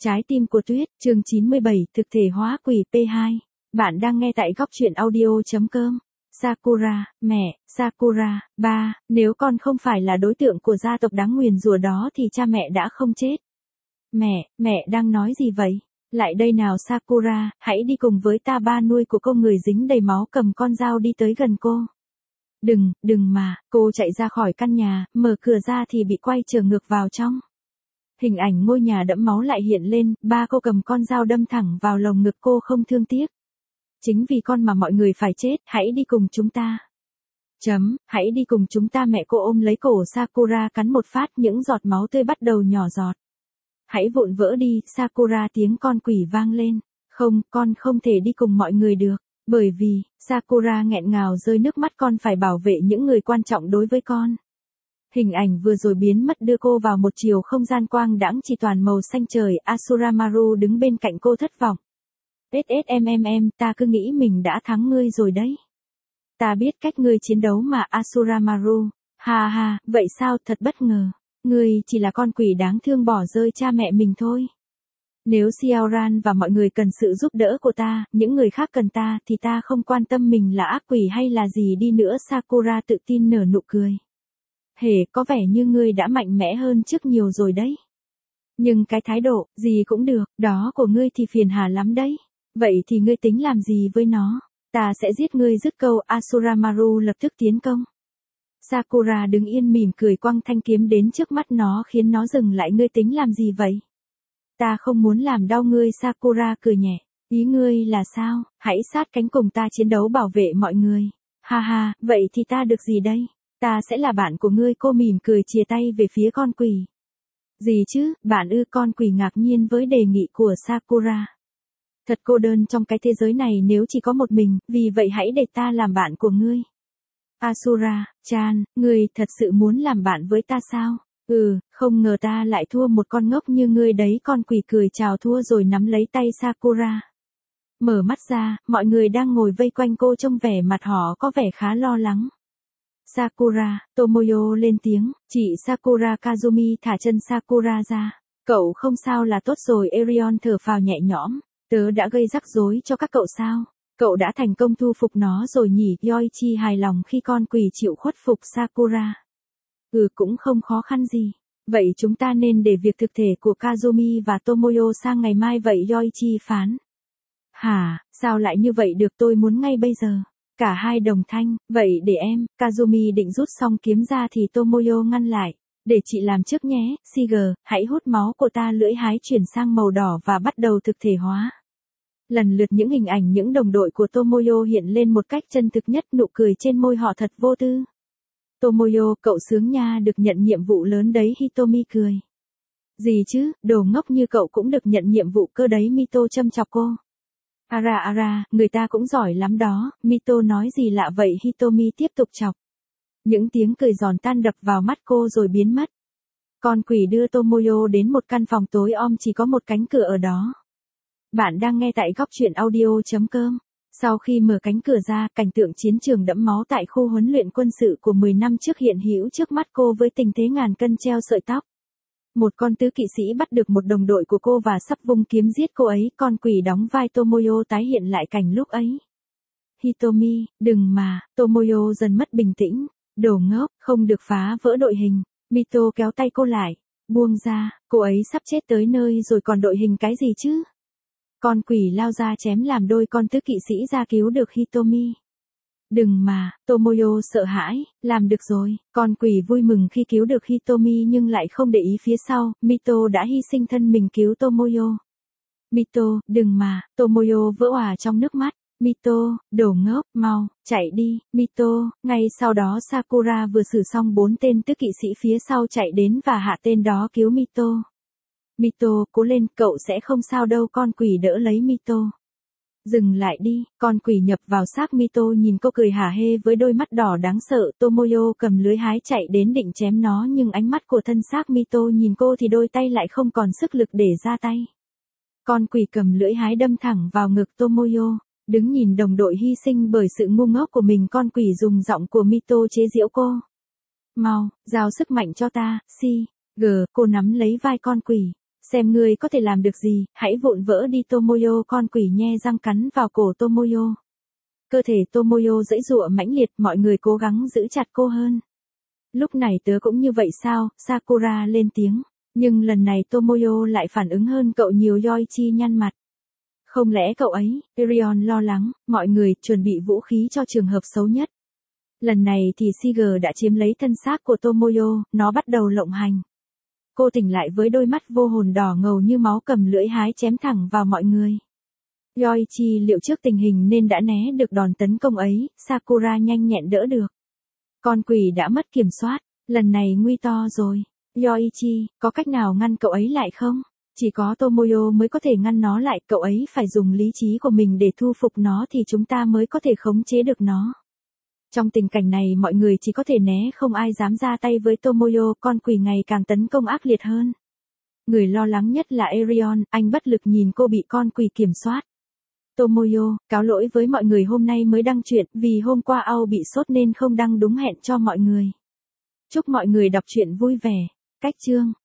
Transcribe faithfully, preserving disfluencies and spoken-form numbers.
Trái tim của tuyết, chương chín mươi bảy, thực thể hóa quỷ pê hai. Bạn đang nghe tại góc truyện audio.com. Sakura, mẹ, Sakura, ba, nếu con không phải là đối tượng của gia tộc đáng nguyền rủa đó thì cha mẹ đã không chết. Mẹ, mẹ đang nói gì vậy? Lại đây nào Sakura, hãy đi cùng với ta. Ba nuôi của cô người dính đầy máu cầm con dao đi tới gần cô. Đừng, đừng mà, cô chạy ra khỏi căn nhà, mở cửa ra thì bị quay trở ngược vào trong. Hình ảnh ngôi nhà đẫm máu lại hiện lên, ba cô cầm con dao đâm thẳng vào lồng ngực cô không thương tiếc. Chính vì con mà mọi người phải chết, hãy đi cùng chúng ta. Chấm, hãy đi cùng chúng ta. Mẹ cô ôm lấy cổ Sakura cắn một phát, những giọt máu tươi bắt đầu nhỏ giọt. Hãy vụn vỡ đi, Sakura, tiếng con quỷ vang lên. Không, con không thể đi cùng mọi người được, bởi vì, Sakura nghẹn ngào rơi nước mắt, con phải bảo vệ những người quan trọng đối với con. Hình ảnh vừa rồi biến mất đưa cô vào một chiều không gian quang đãng chỉ toàn màu xanh trời. Asuramaru đứng bên cạnh cô thất vọng. ét ét em em em, ta cứ nghĩ mình đã thắng ngươi rồi đấy. Ta biết cách ngươi chiến đấu mà Asuramaru. Ha ha, vậy sao, thật bất ngờ. Ngươi chỉ là con quỷ đáng thương bỏ rơi cha mẹ mình thôi. Nếu Xiaoran và mọi người cần sự giúp đỡ của ta, những người khác cần ta, thì ta không quan tâm mình là ác quỷ hay là gì đi nữa. Sakura tự tin nở nụ cười. Hề, có vẻ như ngươi đã mạnh mẽ hơn trước nhiều rồi đấy. Nhưng cái thái độ, gì cũng được, đó của ngươi thì phiền hà lắm đấy. Vậy thì ngươi tính làm gì với nó? Ta sẽ giết ngươi. Dứt câu, Asuramaru lập tức tiến công. Sakura đứng yên mỉm cười quăng thanh kiếm đến trước mắt nó khiến nó dừng lại. Ngươi tính làm gì vậy? Ta không muốn làm đau ngươi. Sakura cười nhẹ. Ý ngươi là sao? Hãy sát cánh cùng ta chiến đấu bảo vệ mọi người. Ha ha, vậy thì ta được gì đây? Ta sẽ là bạn của ngươi. Cô mỉm cười chìa tay về phía con quỷ. Gì chứ, bạn ư? Con quỷ ngạc nhiên với đề nghị của Sakura. Thật cô đơn trong cái thế giới này nếu chỉ có một mình, vì vậy hãy để ta làm bạn của ngươi. Asura-chan, ngươi thật sự muốn làm bạn với ta sao? Ừ, không ngờ ta lại thua một con ngốc như ngươi đấy. Con quỷ cười chào thua rồi nắm lấy tay Sakura. Mở mắt ra, mọi người đang ngồi vây quanh cô trông vẻ mặt họ có vẻ khá lo lắng. Sakura, Tomoyo lên tiếng, chị Sakura. Kazumi thả chân Sakura ra. Cậu không sao là tốt rồi. Erion thở phào nhẹ nhõm. Tớ đã gây rắc rối cho các cậu sao? Cậu đã thành công thu phục nó rồi nhỉ? Yoichi hài lòng khi con quỷ chịu khuất phục Sakura. Ừ, cũng không khó khăn gì. Vậy chúng ta nên để việc thực thể của Kazumi và Tomoyo sang ngày mai vậy. Yoichi phán. Hả, sao lại như vậy được? Tôi muốn ngay bây giờ. Cả hai đồng thanh, vậy để em. Kazumi định rút xong kiếm ra thì Tomoyo ngăn lại. Để chị làm trước nhé. Siger, hãy hút máu của ta. Lưỡi hái chuyển sang màu đỏ và bắt đầu thực thể hóa. Lần lượt những hình ảnh những đồng đội của Tomoyo hiện lên một cách chân thực nhất. Nụ cười trên môi họ thật vô tư. Tomoyo, cậu sướng nha, được nhận nhiệm vụ lớn đấy. Hitomi cười. Gì chứ, đồ ngốc như cậu cũng được nhận nhiệm vụ cơ đấy. Mito châm chọc cô. Ara ara, người ta cũng giỏi lắm đó. Mito nói gì lạ vậy? Hitomi tiếp tục chọc. Những tiếng cười giòn tan đập vào mắt cô rồi biến mất. Con quỷ đưa Tomoyo đến một căn phòng tối om chỉ có một cánh cửa ở đó. Bạn đang nghe tại góc truyện audio.com. Sau khi mở cánh cửa ra, cảnh tượng chiến trường đẫm máu tại khu huấn luyện quân sự của mười năm trước hiện hữu trước mắt cô với tình thế ngàn cân treo sợi tóc. Một con tứ kỵ sĩ bắt được một đồng đội của cô và sắp vung kiếm giết cô ấy. Con quỷ đóng vai Tomoyo tái hiện lại cảnh lúc ấy. Hitomi, đừng mà. Tomoyo dần mất bình tĩnh. Đồ ngốc, không được phá vỡ đội hình. Mito kéo tay cô lại. Buông ra, cô ấy sắp chết tới nơi rồi còn đội hình cái gì chứ? Con quỷ lao ra chém làm đôi con tứ kỵ sĩ ra cứu được Hitomi. Đừng mà, Tomoyo sợ hãi. Làm được rồi. Con quỷ vui mừng khi cứu được Hitomi nhưng lại không để ý phía sau. Mito đã hy sinh thân mình cứu Tomoyo. Mito, đừng mà. Tomoyo vỡ òa trong nước mắt. Mito, đồ ngốc, mau, chạy đi. Mito, ngay sau đó Sakura vừa xử xong bốn tên tứ kỵ sĩ phía sau chạy đến và hạ tên đó cứu Mito. Mito, cố lên, cậu sẽ không sao đâu. Con quỷ đỡ lấy Mito. Dừng lại đi. Con quỷ nhập vào xác Mito nhìn cô cười hả hê với đôi mắt đỏ đáng sợ. Tomoyo cầm lưới hái chạy đến định chém nó nhưng ánh mắt của thân xác Mito nhìn cô thì đôi tay lại không còn sức lực để ra tay. Con quỷ cầm lưỡi hái đâm thẳng vào ngực Tomoyo. Đứng nhìn đồng đội hy sinh bởi sự ngu ngốc của mình, con quỷ dùng giọng của Mito chế giễu cô. Mau, giao sức mạnh cho ta. Si. G, cô nắm lấy vai con quỷ. Xem ngươi có thể làm được gì, hãy vụn vỡ đi Tomoyo. Con quỷ nhe răng cắn vào cổ Tomoyo. Cơ thể Tomoyo giãy giụa mãnh liệt, mọi người cố gắng giữ chặt cô hơn. Lúc này tớ cũng như vậy sao, Sakura lên tiếng. Nhưng lần này Tomoyo lại phản ứng hơn cậu nhiều. Yoichi nhăn mặt. Không lẽ cậu ấy, Erion lo lắng, mọi người chuẩn bị vũ khí cho trường hợp xấu nhất. Lần này thì Siger đã chiếm lấy thân xác của Tomoyo, nó bắt đầu lộng hành. Cô tỉnh lại với đôi mắt vô hồn đỏ ngầu như máu, cầm lưỡi hái chém thẳng vào mọi người. Yoichi liệu trước tình hình nên đã né được đòn tấn công ấy, Sakura nhanh nhẹn đỡ được. Con quỷ đã mất kiểm soát, lần này nguy to rồi. Yoichi, có cách nào ngăn cậu ấy lại không? Chỉ có Tomoyo mới có thể ngăn nó lại, cậu ấy phải dùng lý trí của mình để thu phục nó thì chúng ta mới có thể khống chế được nó. Trong tình cảnh này mọi người chỉ có thể né, không ai dám ra tay với Tomoyo, con quỷ ngày càng tấn công ác liệt hơn. Người lo lắng nhất là Erion, anh bất lực nhìn cô bị con quỷ kiểm soát. Tomoyo, cáo lỗi với mọi người, hôm nay mới đăng truyện, vì hôm qua Ao bị sốt nên không đăng đúng hẹn cho mọi người. Chúc mọi người đọc truyện vui vẻ. Cách chương